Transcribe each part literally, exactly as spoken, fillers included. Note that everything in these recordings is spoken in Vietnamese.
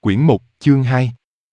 Quyển một, chương hai.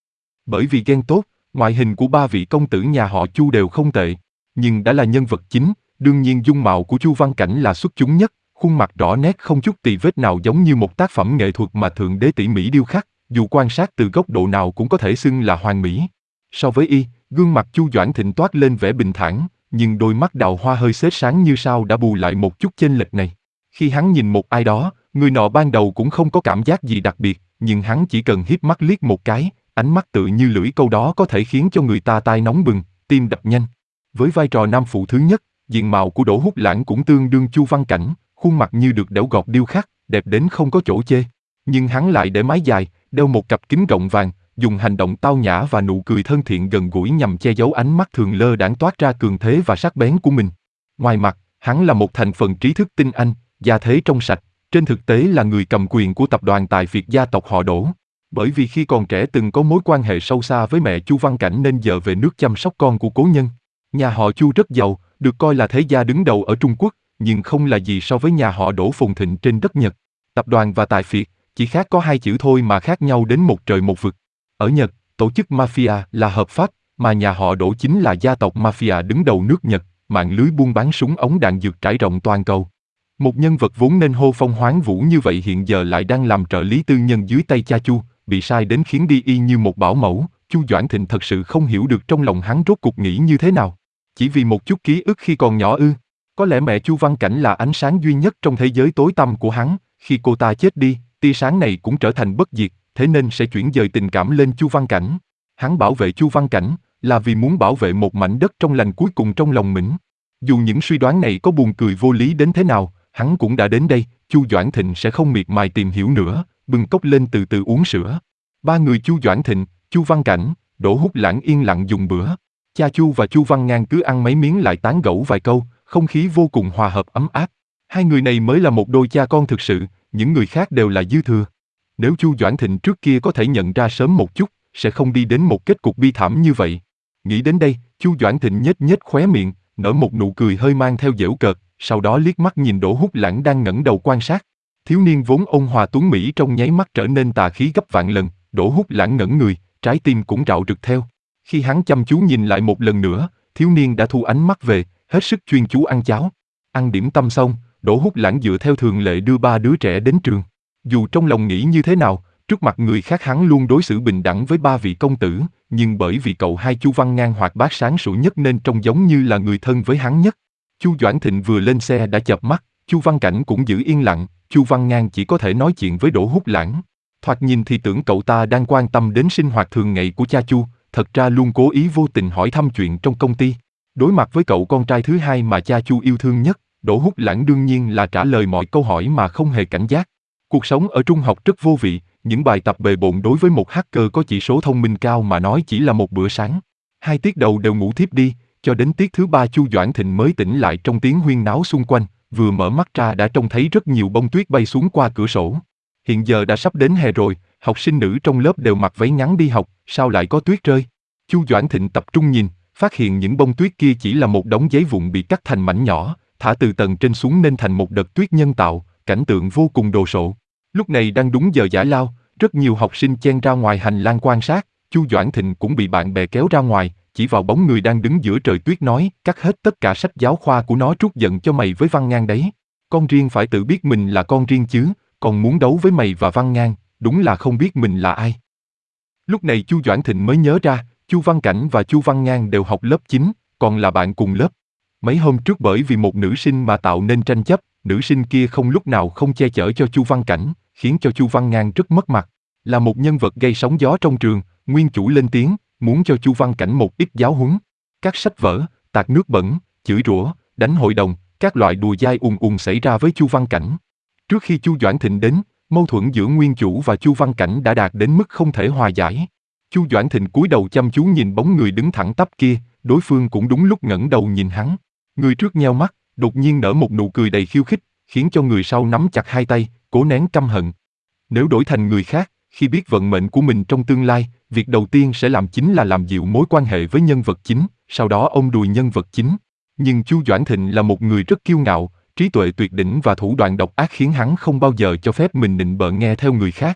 Bởi vì ghen tốt, ngoại hình của ba vị công tử nhà họ Chu đều không tệ, nhưng đã là nhân vật chính, đương nhiên dung mạo của Chu Văn Cảnh là xuất chúng nhất, khuôn mặt rõ nét không chút tì vết nào giống như một tác phẩm nghệ thuật mà thượng đế tỉ mỉ điêu khắc, dù quan sát từ góc độ nào cũng có thể xưng là hoàn mỹ. So với y, gương mặt Chu Doãn Thịnh toát lên vẻ bình thản, nhưng đôi mắt đào hoa hơi xếch sáng như sao đã bù lại một chút chênh lệch này. Khi hắn nhìn một ai đó, người nọ ban đầu cũng không có cảm giác gì đặc biệt, nhưng hắn chỉ cần híp mắt liếc một cái, ánh mắt tựa như lưỡi câu đó có thể khiến cho người ta tai nóng bừng, tim đập nhanh. Với vai trò nam phụ thứ nhất, diện mạo của Đỗ Húc Lãng cũng tương đương Chu Văn Cảnh, khuôn mặt như được đẽo gọt điêu khắc, đẹp đến không có chỗ chê. Nhưng hắn lại để mái dài, đeo một cặp kính gọng vàng, dùng hành động tao nhã và nụ cười thân thiện gần gũi nhằm che giấu ánh mắt thường lơ đãng toát ra cường thế và sắc bén của mình. Ngoài mặt, hắn là một thành phần trí thức tinh anh, gia thế trong sạch, trên thực tế là người cầm quyền của tập đoàn tài phiệt gia tộc họ Đỗ. Bởi vì khi còn trẻ từng có mối quan hệ sâu xa với mẹ Chu Văn Cảnh nên vợ về nước chăm sóc con của cố nhân. Nhà họ Chu rất giàu, được coi là thế gia đứng đầu ở Trung Quốc, nhưng không là gì so với nhà họ Đỗ phồn thịnh trên đất Nhật. Tập đoàn và tài phiệt, chỉ khác có hai chữ thôi mà khác nhau đến một trời một vực. Ở Nhật, tổ chức mafia là hợp pháp, mà nhà họ Đỗ chính là gia tộc mafia đứng đầu nước Nhật, mạng lưới buôn bán súng ống đạn dược trải rộng toàn cầu. Một nhân vật vốn nên hô phong hoán vũ như vậy hiện giờ lại đang làm trợ lý tư nhân dưới tay cha Chu, bị sai đến khiến đi y như một bảo mẫu. Chu Doãn Thịnh thật sự không hiểu được trong lòng hắn rốt cuộc nghĩ như thế nào. Chỉ vì một chút ký ức khi còn nhỏ ư? Có lẽ mẹ Chu Văn Cảnh là ánh sáng duy nhất trong thế giới tối tăm của hắn, khi cô ta chết đi, tia sáng này cũng trở thành bất diệt, thế nên sẽ chuyển dời tình cảm lên Chu Văn Cảnh. Hắn bảo vệ Chu Văn Cảnh là vì muốn bảo vệ một mảnh đất trong lành cuối cùng trong lòng mình. Dù những suy đoán này có buồn cười vô lý đến thế nào, hắn cũng đã đến đây. Chu Doãn Thịnh sẽ không miệt mài tìm hiểu nữa, bưng cốc lên từ từ uống sữa. Ba người Chu Doãn Thịnh, Chu Văn Cảnh, Đỗ Húc Lãng yên lặng dùng bữa. Cha Chu và Chu Văn Ngang cứ ăn mấy miếng lại tán gẫu vài câu, không khí vô cùng hòa hợp ấm áp. Hai người này mới là một đôi cha con thực sự, những người khác đều là dư thừa. Nếu Chu Doãn Thịnh trước kia có thể nhận ra sớm một chút, sẽ không đi đến một kết cục bi thảm như vậy. Nghĩ đến đây, Chu Doãn Thịnh nhếch nhếch khóe miệng, nở một nụ cười hơi mang theo giễu cợt, sau đó liếc mắt nhìn Đỗ Húc Lãng đang ngẩng đầu quan sát. Thiếu niên vốn ôn hòa tuấn mỹ trong nháy mắt trở nên tà khí gấp vạn lần. Đỗ Húc Lãng ngẩn người, trái tim cũng rạo rực theo. Khi hắn chăm chú nhìn lại một lần nữa, thiếu niên đã thu ánh mắt về, hết sức chuyên chú ăn cháo. Ăn điểm tâm xong, Đỗ Húc Lãng dựa theo thường lệ đưa ba đứa trẻ đến trường. Dù trong lòng nghĩ như thế nào, trước mặt người khác hắn luôn đối xử bình đẳng với ba vị công tử, nhưng bởi vì cậu hai Chu Văn Ngang hoạt bát sáng sủa nhất nên trông giống như là người thân với hắn nhất. Chu Doãn Thịnh vừa lên xe đã chợp mắt, Chu Văn Cảnh cũng giữ yên lặng, Chu Văn Ngang chỉ có thể nói chuyện với Đỗ Húc Lãng. Thoạt nhìn thì tưởng cậu ta đang quan tâm đến sinh hoạt thường ngày của cha Chu, thật ra luôn cố ý vô tình hỏi thăm chuyện trong công ty. Đối mặt với cậu con trai thứ hai mà cha Chu yêu thương nhất, Đỗ Húc Lãng đương nhiên là trả lời mọi câu hỏi mà không hề cảnh giác. Cuộc sống ở trung học rất vô vị, những bài tập bề bộn đối với một hacker có chỉ số thông minh cao mà nói chỉ là một bữa sáng. Hai tiết đầu đều ngủ thiếp đi, cho đến tiết thứ ba Chu Doãn Thịnh mới tỉnh lại trong tiếng huyên náo xung quanh, vừa mở mắt ra đã trông thấy rất nhiều bông tuyết bay xuống qua cửa sổ. Hiện giờ đã sắp đến hè rồi, học sinh nữ trong lớp đều mặc váy ngắn đi học, sao lại có tuyết rơi? Chu Doãn Thịnh tập trung nhìn, phát hiện những bông tuyết kia chỉ là một đống giấy vụn bị cắt thành mảnh nhỏ, thả từ tầng trên xuống nên thành một đợt tuyết nhân tạo, cảnh tượng vô cùng đồ sộ. Lúc này đang đúng giờ giải lao, rất nhiều học sinh chen ra ngoài hành lang quan sát, Chu Doãn Thịnh cũng bị bạn bè kéo ra ngoài, chỉ vào bóng người đang đứng giữa trời tuyết nói, cắt hết tất cả sách giáo khoa của nó trút giận cho mày với Văn Ngang đấy. Con riêng phải tự biết mình là con riêng chứ, còn muốn đấu với mày và Văn Ngang, đúng là không biết mình là ai. Lúc này Chu Doãn Thịnh mới nhớ ra, Chu Văn Cảnh và Chu Văn Ngang đều học lớp chín, còn là bạn cùng lớp. Mấy hôm trước bởi vì một nữ sinh mà tạo nên tranh chấp, nữ sinh kia không lúc nào không che chở cho Chu Văn Cảnh, khiến cho Chu Văn Ngang rất mất mặt. Là một nhân vật gây sóng gió trong trường, nguyên chủ lên tiếng, muốn cho Chu Văn Cảnh một ít giáo huấn. Các sách vở, tạt nước bẩn, chửi rủa, đánh hội đồng, các loại đùa dai ùn ùn xảy ra với Chu Văn Cảnh. Trước khi Chu Doãn Thịnh đến, mâu thuẫn giữa nguyên chủ và Chu Văn Cảnh đã đạt đến mức không thể hòa giải. Chu Doãn Thịnh cúi đầu chăm chú nhìn bóng người đứng thẳng tắp kia, đối phương cũng đúng lúc ngẩng đầu nhìn hắn. Người trước nheo mắt, đột nhiên nở một nụ cười đầy khiêu khích, khiến cho người sau nắm chặt hai tay, cố nén căm hận. Nếu đổi thành người khác, khi biết vận mệnh của mình trong tương lai, việc đầu tiên sẽ làm chính là làm dịu mối quan hệ với nhân vật chính, sau đó ôm đùi nhân vật chính. Nhưng Chu Doãn Thịnh là một người rất kiêu ngạo, trí tuệ tuyệt đỉnh và thủ đoạn độc ác khiến hắn không bao giờ cho phép mình nịnh bợ nghe theo người khác.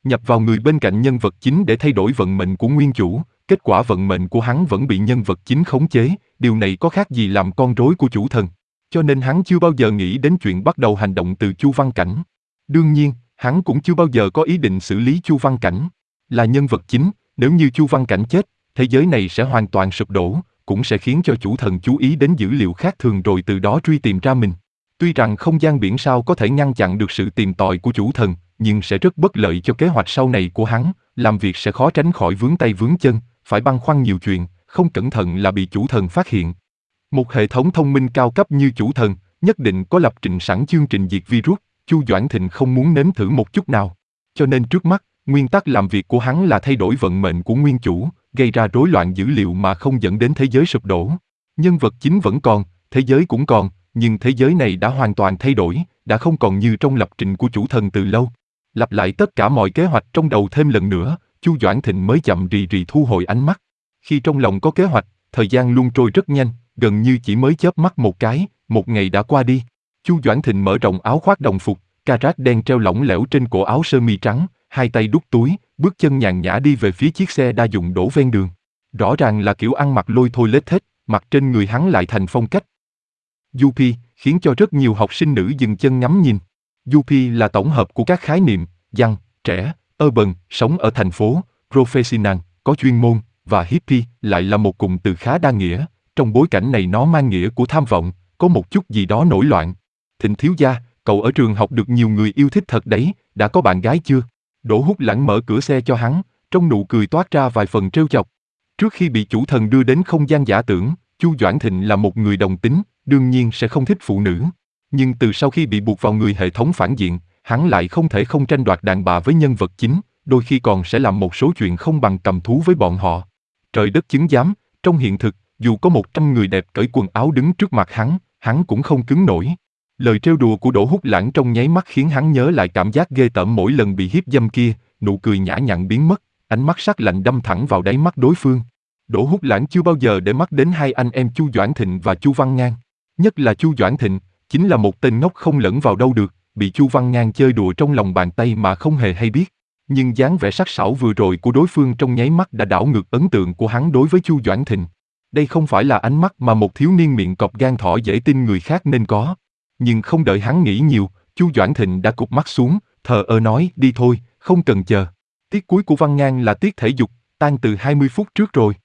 nhập vào người bên cạnh nhân vật chính để thay đổi vận mệnh của nguyên chủ, kết quả vận mệnh của hắn vẫn bị nhân vật chính khống chế, điều này có khác gì làm con rối của chủ thần. Cho nên hắn chưa bao giờ nghĩ đến chuyện bắt đầu hành động từ Chu Văn Cảnh. Đương nhiên, hắn cũng chưa bao giờ có ý định xử lý Chu Văn Cảnh. Là nhân vật chính, nếu như Chu Văn Cảnh chết, thế giới này sẽ hoàn toàn sụp đổ, cũng sẽ khiến cho chủ thần chú ý đến dữ liệu khác thường rồi từ đó truy tìm ra mình. Tuy rằng không gian biển sao có thể ngăn chặn được sự tìm tòi của chủ thần, nhưng sẽ rất bất lợi cho kế hoạch sau này của hắn, làm việc sẽ khó tránh khỏi vướng tay vướng chân, phải băn khoăn nhiều chuyện, không cẩn thận là bị chủ thần phát hiện. Một hệ thống thông minh cao cấp như chủ thần, nhất định có lập trình sẵn chương trình diệt virus, Chu Doãn Thịnh không muốn nếm thử một chút nào. Cho nên trước mắt, nguyên tắc làm việc của hắn là thay đổi vận mệnh của nguyên chủ, gây ra rối loạn dữ liệu mà không dẫn đến thế giới sụp đổ. Nhân vật chính vẫn còn, thế giới cũng còn, nhưng thế giới này đã hoàn toàn thay đổi, đã không còn như trong lập trình của chủ thần từ lâu. Lặp lại tất cả mọi kế hoạch trong đầu thêm lần nữa, Chu Doãn Thịnh mới chậm rì rì thu hồi ánh mắt. Khi trong lòng có kế hoạch, thời gian luôn trôi rất nhanh, gần như chỉ mới chớp mắt một cái, một ngày đã qua đi. Chu Doãn Thịnh mở rộng áo khoác đồng phục, cà rát đen treo lỏng lẻo trên cổ áo sơ mi trắng, hai tay đút túi, bước chân nhàn nhã đi về phía chiếc xe đa dụng đổ ven đường. Rõ ràng là kiểu ăn mặc lôi thôi lết thết, mặc trên người hắn lại thành phong cách Yuppie, khiến cho rất nhiều học sinh nữ dừng chân ngắm nhìn. Yuppie là tổng hợp của các khái niệm young, trẻ, urban, sống ở thành phố, professional, có chuyên môn, và hippie lại là một cụm từ khá đa nghĩa. Trong bối cảnh này nó mang nghĩa của tham vọng, có một chút gì đó nổi loạn. Thịnh thiếu gia, cậu ở trường học được nhiều người yêu thích thật đấy, đã có bạn gái chưa? Đỗ Húc Lãng mở cửa xe cho hắn, trong nụ cười toát ra vài phần trêu chọc. Trước khi bị chủ thần đưa đến không gian giả tưởng, Chu Doãn Thịnh là một người đồng tính, đương nhiên sẽ không thích phụ nữ. Nhưng từ sau khi bị buộc vào người hệ thống phản diện, hắn lại không thể không tranh đoạt đàn bà với nhân vật chính, đôi khi còn sẽ làm một số chuyện không bằng cầm thú với bọn họ. Trời đất chứng giám, trong hiện thực, dù có một trăm người đẹp cởi quần áo đứng trước mặt hắn, hắn cũng không cứng nổi. Lời trêu đùa của Đỗ Húc Lãng trong nháy mắt khiến hắn nhớ lại cảm giác ghê tởm mỗi lần bị hiếp dâm kia, nụ cười nhã nhặn biến mất, ánh mắt sắc lạnh đâm thẳng vào đáy mắt đối phương. Đỗ Húc Lãng chưa bao giờ để mắt đến hai anh em Chu Doãn Thịnh và Chu Văn Ngang. Nhất là Chu Doãn Thịnh, chính là một tên ngốc không lẫn vào đâu được, bị Chu Văn Ngang chơi đùa trong lòng bàn tay mà không hề hay biết. Nhưng dáng vẻ sắc sảo vừa rồi của đối phương trong nháy mắt đã đảo ngược ấn tượng của hắn đối với Chu Doãn Thịnh. Đây không phải là ánh mắt mà một thiếu niên miệng cọp gan thỏ dễ tin người khác nên có. Nhưng không đợi hắn nghĩ nhiều, Chu Doãn Thịnh đã cụp mắt xuống, thờ ơ nói, đi thôi, không cần chờ. Tiết cuối của Văn Ngang là tiết thể dục, tan từ hai mươi phút trước rồi.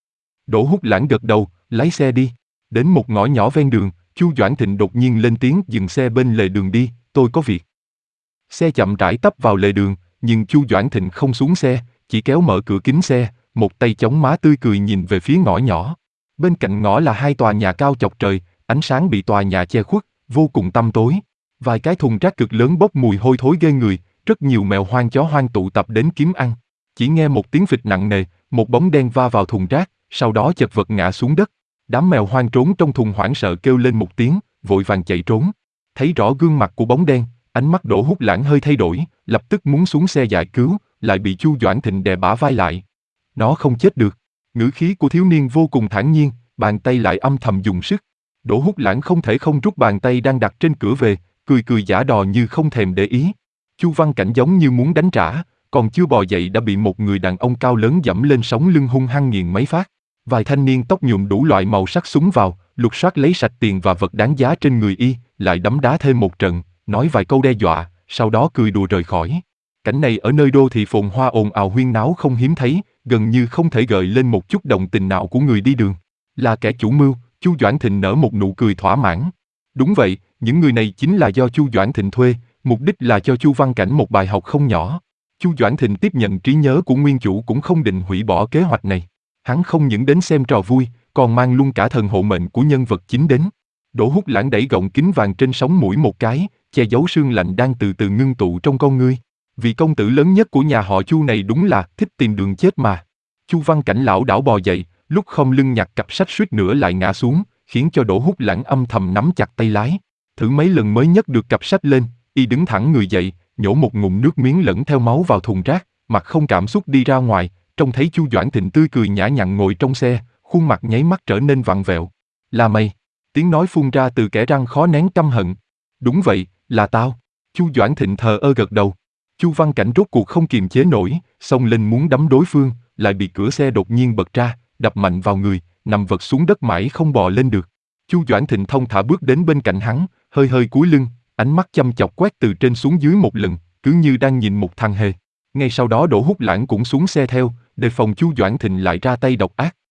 Đỗ Húc Lãng gật đầu, lái xe đi. Đến một ngõ nhỏ ven đường, Chu Doãn Thịnh đột nhiên lên tiếng dừng xe bên lề đường đi, tôi có việc. Xe chậm rãi tấp vào lề đường, nhưng Chu Doãn Thịnh không xuống xe, chỉ kéo mở cửa kính xe, một tay chống má tươi cười nhìn về phía ngõ nhỏ. Bên cạnh ngõ là hai tòa nhà cao chọc trời, ánh sáng bị tòa nhà che khuất, vô cùng tăm tối. Vài cái thùng rác cực lớn bốc mùi hôi thối ghê người, rất nhiều mèo hoang chó hoang tụ tập đến kiếm ăn. Chỉ nghe một tiếng phịch nặng nề, một bóng đen va vào thùng rác, sau đó chật vật ngã xuống đất. Đám mèo hoang trốn trong thùng hoảng sợ kêu lên một tiếng, vội vàng chạy trốn. Thấy rõ gương mặt của bóng đen, ánh mắt Đỗ Húc Lãng hơi thay đổi, lập tức muốn xuống xe giải cứu, lại bị Chu Doãn Thịnh đè bả vai lại. Nó không chết được. Ngữ khí của thiếu niên vô cùng thản nhiên, bàn tay lại âm thầm dùng sức. Đỗ Húc Lãng không thể không rút bàn tay đang đặt trên cửa về, cười cười giả đò như không thèm để ý. Chu Văn Cảnh giống như muốn đánh trả, còn chưa bò dậy đã bị một người đàn ông cao lớn dẫm lên sống lưng hung hăng nghiền mấy phát. Vài thanh niên tóc nhuộm đủ loại màu sắc xúng vào, lục soát lấy sạch tiền và vật đáng giá trên người y, lại đấm đá thêm một trận, nói vài câu đe dọa, sau đó cười đùa rời khỏi. Cảnh này ở nơi đô thị phồn hoa ồn ào huyên náo không hiếm thấy, gần như không thể gợi lên một chút đồng tình nào của người đi đường. Là kẻ chủ mưu, Chu Doãn Thịnh nở một nụ cười thỏa mãn. Đúng vậy, những người này chính là do Chu Doãn Thịnh thuê, mục đích là cho Chu Văn Cảnh một bài học không nhỏ. Chu Doãn Thịnh tiếp nhận trí nhớ của nguyên chủ cũng không định hủy bỏ kế hoạch này. Hắn không những đến xem trò vui, còn mang luôn cả thần hộ mệnh của nhân vật chính đến. Đỗ Húc Lãng đẩy gọng kính vàng trên sống mũi một cái, che giấu sương lạnh đang từ từ ngưng tụ trong con ngươi. Vị công tử lớn nhất của nhà họ Chu này đúng là thích tìm đường chết mà. Chu Văn Cảnh lảo đảo bò dậy, lúc không lưng nhặt cặp sách suýt nữa lại ngã xuống, khiến cho Đỗ Húc Lãng âm thầm nắm chặt tay lái. Thử mấy lần mới nhấc được cặp sách lên, y đứng thẳng người dậy, nhổ một ngụm nước miếng lẫn theo máu vào thùng rác, mặt không cảm xúc đi ra ngoài, trông thấy Chu Doãn Thịnh tươi cười nhã nhặn ngồi trong xe, khuôn mặt nháy mắt trở nên vặn vẹo. Là mày? Tiếng nói phun ra từ kẻ răng khó nén căm hận. Đúng vậy, là tao. Chu Doãn Thịnh thờ ơ gật đầu. Chu Văn Cảnh rốt cuộc không kiềm chế nổi, xông lên muốn đấm đối phương, lại bị cửa xe đột nhiên bật ra, đập mạnh vào người, nằm vật xuống đất mãi không bò lên được. Chu Doãn Thịnh thông thả bước đến bên cạnh hắn, hơi hơi cúi lưng, ánh mắt chăm chọc quét từ trên xuống dưới một lần, cứ như đang nhìn một thằng hề. Ngay sau đó Đỗ Húc Lãng cũng xuống xe theo, đề phòng Chu Doãn Thịnh lại ra tay độc ác.